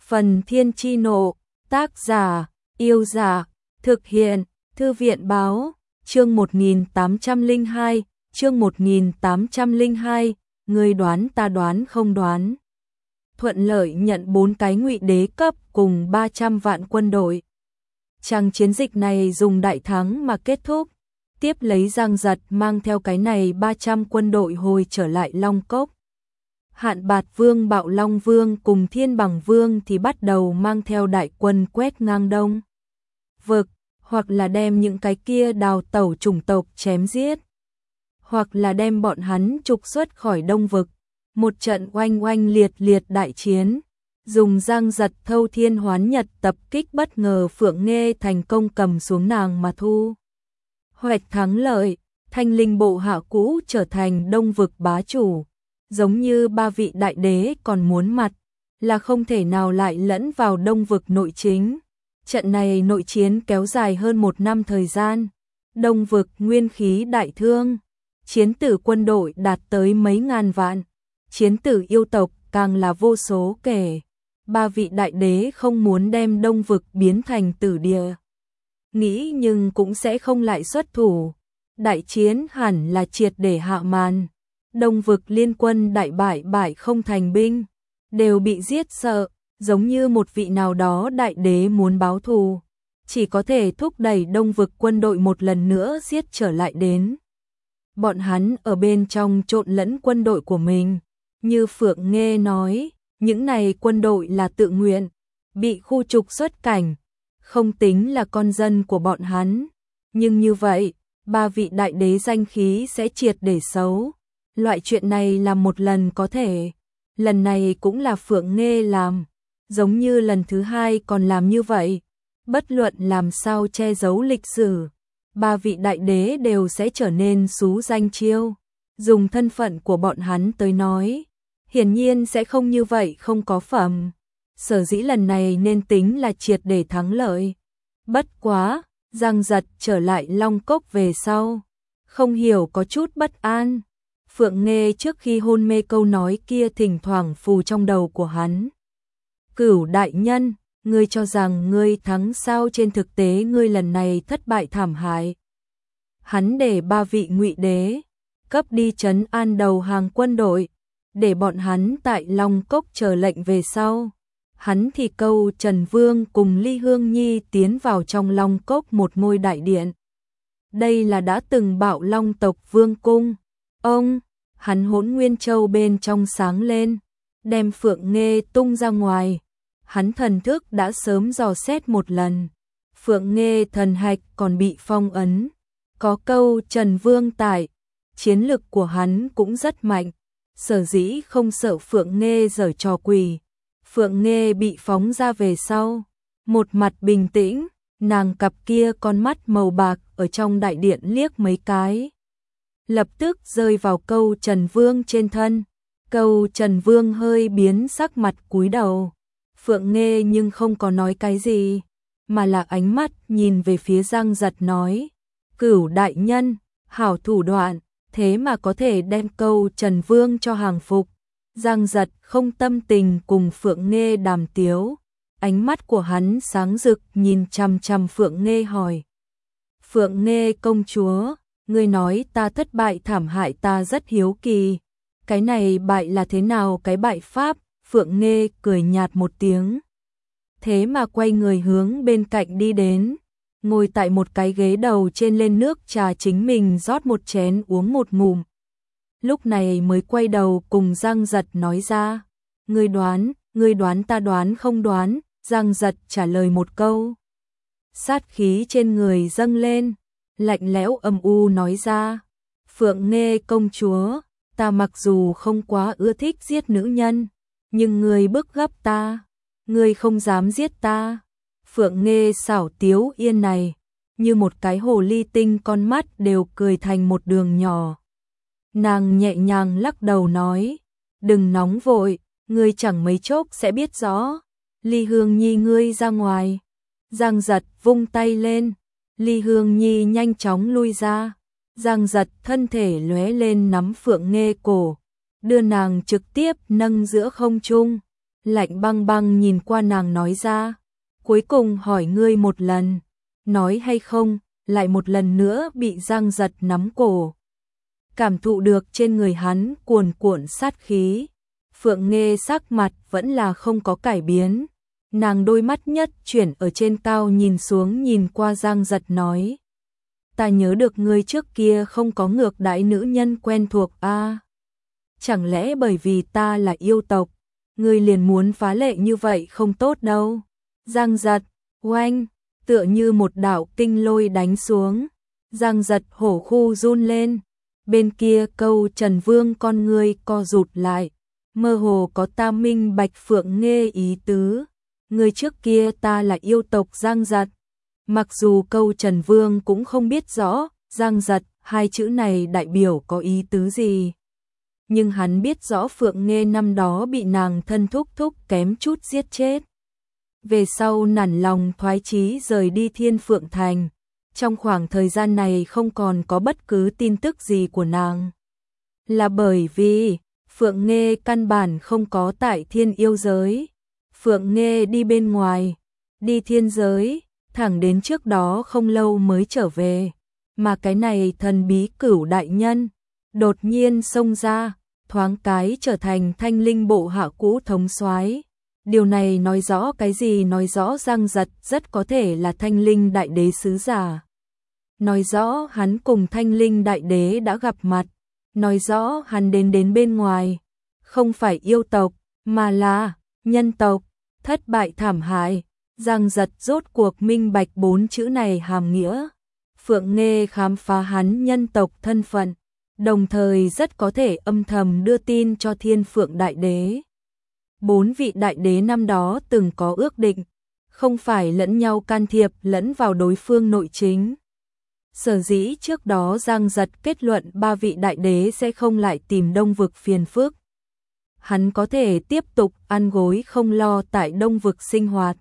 Phần Thiên Chi Nộ, tác giả, Yêu Giả, thực hiện, Thư viện Báo, chương 1802, chương 1802, ngươi đoán ta đoán không đoán. Thuận lợi nhận 4 cái ngụy đế cấp cùng 300 vạn quân đội. Chàng chiến dịch này dùng đại thắng mà kết thúc, tiếp lấy Giang Giật mang theo cái này 300 quân đội hồi trở lại Long Cốc. Hạn Bạt Vương, Bạo Long Vương cùng Thiên Bằng Vương thì bắt đầu mang theo đại quân quét ngang Đông Vực, hoặc là đem những cái kia đào tẩu chủng tộc chém giết, hoặc là đem bọn hắn trục xuất khỏi Đông Vực. Một trận oanh oanh liệt liệt đại chiến, dùng Giang Giật thâu thiên hoán nhật tập kích bất ngờ Phượng Nghê thành công cầm xuống nàng mà thu hoạch thắng lợi, Thanh Linh bộ hạ cũ trở thành Đông Vực bá chủ. Giống như 3 vị đại đế còn muốn mặt, là không thể nào lại lẫn vào Đông Vực nội chính. Trận này nội chiến kéo dài hơn 1 năm thời gian. Đông Vực nguyên khí đại thương, chiến tử quân đội đạt tới mấy ngàn vạn, chiến tử yêu tộc càng là vô số kể. 3 vị đại đế không muốn đem Đông Vực biến thành tử địa, nghĩ nhưng cũng sẽ không lại xuất thủ. Đại chiến hẳn là triệt để hạ màn. Đông Vực liên quân đại bại không thành binh, đều bị giết sợ, giống như một vị nào đó đại đế muốn báo thù, chỉ có thể thúc đẩy Đông Vực quân đội một lần nữa giết trở lại đến. Bọn hắn ở bên trong trộn lẫn quân đội của mình, như Phượng Nghê nói, những này quân đội là tự nguyện, bị khu trục xuất cảnh, không tính là con dân của bọn hắn. Nhưng như vậy, 3 vị đại đế danh khí sẽ triệt để xấu. Loại chuyện này làm một lần có thể, lần này cũng là Phượng Nghê làm, giống như lần thứ 2 còn làm như vậy. Bất luận làm sao che giấu lịch sử, 3 vị đại đế đều sẽ trở nên xú danh chiêu. Dùng thân phận của bọn hắn tới nói, hiển nhiên sẽ không như vậy, không có phẩm. Sở dĩ lần này nên tính là triệt để thắng lợi. Bất quá, Giang Giật trở lại Long Cốc về sau, không hiểu có chút bất an. Phượng Nghê trước khi hôn mê câu nói kia thỉnh thoảng phù trong đầu của hắn. Cửu đại nhân, ngươi cho rằng ngươi thắng sao? Trên thực tế ngươi lần này thất bại thảm hại. Hắn để 3 vị ngụy đế cấp đi trấn an đầu hàng quân đội, để bọn hắn tại Long Cốc chờ lệnh về sau. Hắn thì câu Trần Vương cùng Ly Hương Nhi tiến vào trong Long Cốc một ngôi đại điện. Đây là đã từng Bạo Long tộc vương cung. Hắn Hỗn Nguyên Châu bên trong sáng lên, đem Phượng Nghê tung ra ngoài. Hắn thần thức đã sớm dò xét một lần. Phượng Nghê thần hạch còn bị phong ấn. Có câu Trần Vương tại, chiến lực của hắn cũng rất mạnh. Sở dĩ không sợ Phượng Nghê giở trò quỷ. Phượng Nghê bị phóng ra về sau, một mặt bình tĩnh, nàng cặp kia con mắt màu bạc ở trong đại điện liếc mấy cái, lập tức rơi vào câu Trần Vương trên thân. Câu Trần Vương hơi biến sắc mặt cúi đầu. Phượng Nghê nhưng không có nói cái gì, mà là ánh mắt nhìn về phía Giang Giật nói, Cửu đại nhân, hảo thủ đoạn, thế mà có thể đem câu Trần Vương cho hàng phục. Giang Giật không tâm tình cùng Phượng Nghê đàm tiếu, ánh mắt của hắn sáng rực nhìn chằm chằm Phượng Nghê hỏi. Phượng Nghê công chúa, ngươi nói ta thất bại thảm hại, ta rất hiếu kỳ. Cái này bại là thế nào cái bại pháp? Phượng Nghê cười nhạt một tiếng. Thế mà quay người hướng bên cạnh đi đến, ngồi tại một cái ghế đầu trên lên nước trà chính mình rót một chén uống một ngụm. Lúc này mới quay đầu cùng Giang Giật nói ra, ngươi đoán ta đoán không đoán? Giang Giật trả lời một câu. Sát khí trên người dâng lên, lạnh lẽo âm u nói ra, Phượng Nghê công chúa, ta mặc dù không quá ưa thích giết nữ nhân, nhưng ngươi bức gấp ta, ngươi không dám giết ta. Phượng Nghê xảo tiếu yên này, như một cái hồ ly tinh, con mắt đều cười thành một đường nhỏ. Nàng nhẹ nhàng lắc đầu nói, đừng nóng vội, ngươi chẳng mấy chốc sẽ biết rõ. Ly Hương Nhi ngươi ra ngoài. Giang Giật vung tay lên, Ly Hương Nhi nhanh chóng lui ra. Giang Giật thân thể lóe lên nắm Phượng Nghê cổ, đưa nàng trực tiếp nâng giữa không trung. lạnh băng băng nhìn qua nàng nói ra, cuối cùng hỏi ngươi một lần, nói hay không, lại một lần nữa bị Giang Giật nắm cổ. Cảm thụ được trên người hắn cuồn cuộn sát khí, Phượng Nghê sắc mặt vẫn là không có cải biến. Nàng đôi mắt nhất chuyển ở trên cao nhìn xuống nhìn qua Giang Giật nói. Ta nhớ được ngươi trước kia không có ngược đãi nữ nhân quen thuộc a. Chẳng lẽ bởi vì ta là yêu tộc, ngươi liền muốn phá lệ như vậy không tốt đâu. Giang Giật, oanh, tựa như một đạo kinh lôi đánh xuống. Giang Giật hổ khu run lên. Bên kia Câu Trần Vương con ngươi co rụt lại. Mơ hồ có ta minh bạch Phượng Nghê ý tứ. Người trước kia ta là yêu tộc Giang Giật. Mặc dù Câu Trần Vương cũng không biết rõ Giang Giật hai chữ này đại biểu có ý tứ gì. Nhưng hắn biết rõ Phượng Nghê năm đó bị nàng thân thúc thúc kém chút giết chết. Về sau nản lòng thoái chí rời đi Thiên Phượng Thành. Trong khoảng thời gian này không còn có bất cứ tin tức gì của nàng. Là bởi vì Phượng Nghê căn bản không có tại thiên yêu giới. Phượng Nghê đi bên ngoài, đi thiên giới, thẳng đến trước đó không lâu mới trở về. Mà cái này thần bí Cửu đại nhân, đột nhiên xông ra, thoáng cái trở thành Thanh Linh bộ hạ cũ thống soái. Điều này nói rõ cái gì? Nói rõ Giang Giật rất có thể là Thanh Linh đại đế sứ giả. Nói rõ hắn cùng Thanh Linh đại đế đã gặp mặt. Nói rõ hắn đến bên ngoài, không phải yêu tộc, mà là nhân tộc. Thất bại thảm hại. Giang Giật rốt cuộc minh bạch 4 chữ này hàm nghĩa. Phượng Nghê khám phá hắn nhân tộc thân phận, đồng thời rất có thể âm thầm đưa tin cho Thiên Phượng đại đế. 4 vị đại đế năm đó từng có ước định, không phải lẫn nhau can thiệp lẫn vào đối phương nội chính. Sở dĩ trước đó Giang Giật kết luận 3 vị đại đế sẽ không lại tìm Đông Vực phiền phức. Hắn có thể tiếp tục ăn gối không lo tại Đông Vực sinh hoạt,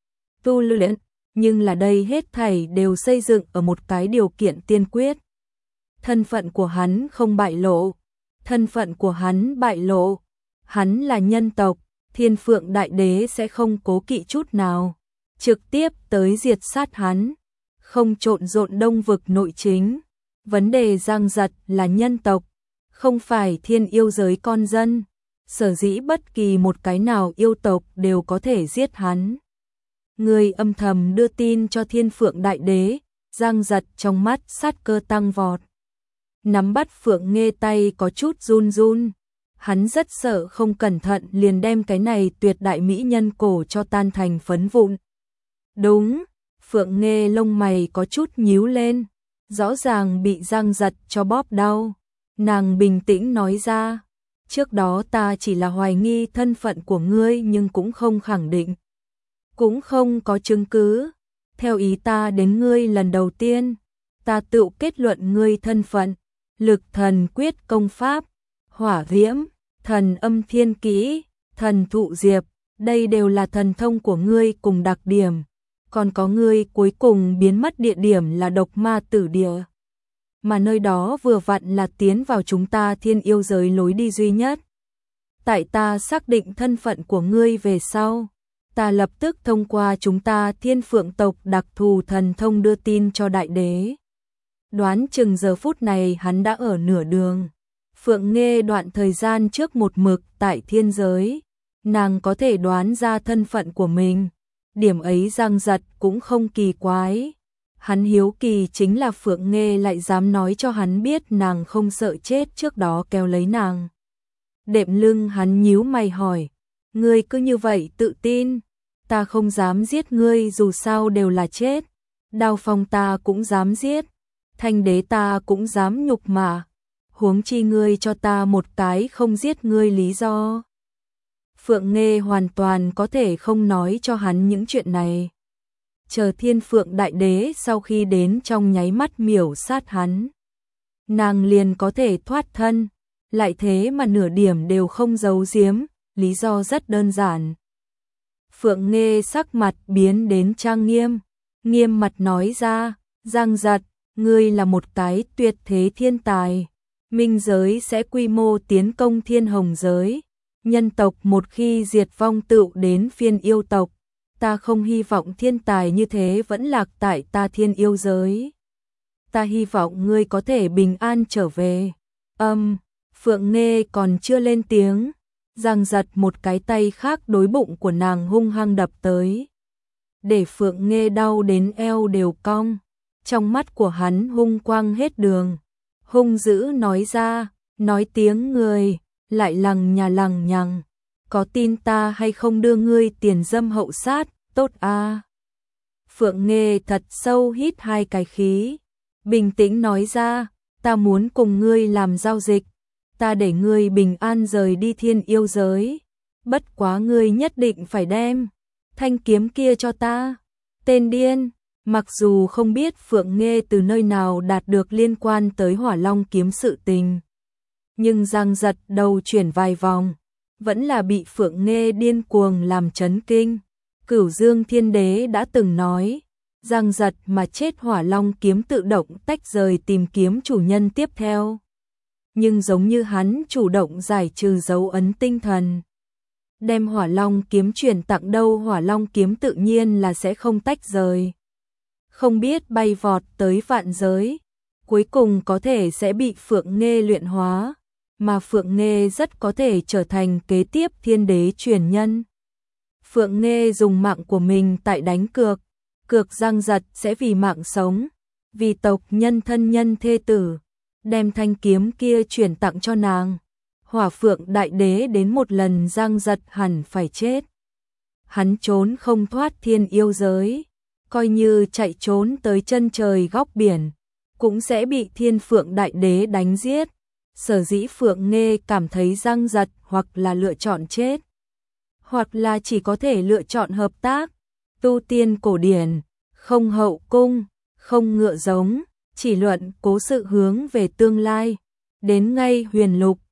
tu luyện, nhưng là đây hết thảy đều xây dựng ở một cái điều kiện tiên quyết. Thân phận của hắn không bại lộ. Thân phận của hắn bại lộ, hắn là nhân tộc, Thiên Phượng đại đế sẽ không cố kỵ chút nào, trực tiếp tới diệt sát hắn, không trộn rộn Đông Vực nội chính. Vấn đề Giang Giật là nhân tộc, không phải thiên yêu giới con dân, sở dĩ bất kỳ một cái nào yêu tộc đều có thể giết hắn. Người âm thầm đưa tin cho Thiên Phượng đại đế. Giang Giật trong mắt sát cơ tăng vọt. Nắm bắt Phượng Nghê tay có chút run run. Hắn rất sợ không cẩn thận liền đem cái này tuyệt đại mỹ nhân cổ cho tan thành phấn vụn. Đúng, Phượng Nghê lông mày có chút nhíu lên, rõ ràng bị Giang Giật cho bóp đau. Nàng bình tĩnh nói ra, trước đó ta chỉ là hoài nghi thân phận của ngươi nhưng cũng không khẳng định, cũng không có chứng cứ. Theo ý ta đến ngươi lần đầu tiên, ta tự kết luận ngươi thân phận, Lực Thần Quyết công pháp, Hỏa Viêm, Thần Âm Thiên Kỹ, Thần Thụ Diệp, đây đều là thần thông của ngươi cùng đặc điểm. Còn có ngươi cuối cùng biến mất địa điểm là Độc Ma Tử Địa, mà nơi đó vừa vặn là tiến vào chúng ta thiên yêu giới lối đi duy nhất. Tại ta xác định thân phận của ngươi về sau, ta lập tức thông qua chúng ta Thiên Phượng tộc đặc thù thần thông đưa tin cho đại đế. Đoán chừng giờ phút này hắn đã ở nửa đường. Phượng Nghê đoạn thời gian trước một mực tại thiên giới, nàng có thể đoán ra thân phận của mình. Điểm ấy Giang Giật cũng không kỳ quái. Hắn hiếu kỳ chính là Phượng Nghê lại dám nói cho hắn biết nàng không sợ chết trước đó kéo lấy nàng. Đệm lưng hắn nhíu mày hỏi, ngươi cứ như vậy tự tin? Ta không dám giết ngươi, dù sao đều là chết. Đao Phong ta cũng dám giết, Thanh Đế ta cũng dám nhục mà, huống chi ngươi cho ta một cái không giết ngươi lý do. Phượng Nghê hoàn toàn có thể không nói cho hắn những chuyện này. Chờ Thiên Phượng đại đế sau khi đến trong nháy mắt miểu sát hắn, nàng liền có thể thoát thân. Lại thế mà nửa điểm đều không giấu giếm, lý do rất đơn giản. Phượng Nghê sắc mặt biến đến trang nghiêm, nghiêm mặt nói ra, Giang Giật, ngươi là một cái tuyệt thế thiên tài. Minh giới sẽ quy mô tiến công Thiên Hồng giới, Nhân tộc một khi diệt vong tựu đến phiên yêu tộc, ta không hy vọng thiên tài như thế vẫn lạc tại ta thiên yêu giới. Ta hy vọng ngươi có thể bình an trở về. Phượng Nghê còn chưa lên tiếng, Giang Giật một cái tay khác đối bụng của nàng hung hăng đập tới, để Phượng Nghê đau đến eo đều cong. Trong mắt của hắn hung quang hết đường, hung dữ nói ra, nói tiếng người, lại lằng nhằng, có tin ta hay không đưa ngươi tiền dâm hậu sát, tốt a. Phượng Nghê thật sâu hít hai cái khí, bình tĩnh nói ra, ta muốn cùng ngươi làm giao dịch, ta để ngươi bình an rời đi thiên yêu giới, bất quá ngươi nhất định phải đem thanh kiếm kia cho ta. Tên điên, mặc dù không biết Phượng Nghê từ nơi nào đạt được liên quan tới Hỏa Long kiếm sự tình, nhưng Giang Giật đầu chuyển vài vòng, vẫn là bị Phượng Nghê điên cuồng làm chấn kinh. Cửu Dương Thiên Đế đã từng nói, Giang Giật mà chết Hỏa Long kiếm tự động tách rời tìm kiếm chủ nhân tiếp theo. Nhưng giống như hắn chủ động giải trừ dấu ấn tinh thần, đem Hỏa Long kiếm chuyển tặng đâu, Hỏa Long kiếm tự nhiên là sẽ không tách rời. Không biết bay vọt tới vạn giới, cuối cùng có thể sẽ bị Phượng Nghê luyện hóa, mà Phượng Nghê rất có thể trở thành kế tiếp Thiên Đế truyền nhân. Phượng Nghê dùng mạng của mình tại đánh cược, Giang Giật sẽ vì mạng sống, vì tộc nhân thân nhân thê tử, đem thanh kiếm kia chuyển tặng cho nàng. Hỏa Phượng Đại Đế đến một lần Giang Giật hẳn phải chết. Hắn trốn không thoát thiên yêu giới, coi như chạy trốn tới chân trời góc biển, cũng sẽ bị Thiên Phượng Đại Đế đánh giết. Sở dĩ Phượng Nghê cảm thấy Giang Giật hoặc là lựa chọn chết, hoặc là chỉ có thể lựa chọn hợp tác. Tu tiên cổ điển, không hậu cung, không ngựa giống, chỉ luận cố sự hướng về tương lai. Đến ngay huyền lục,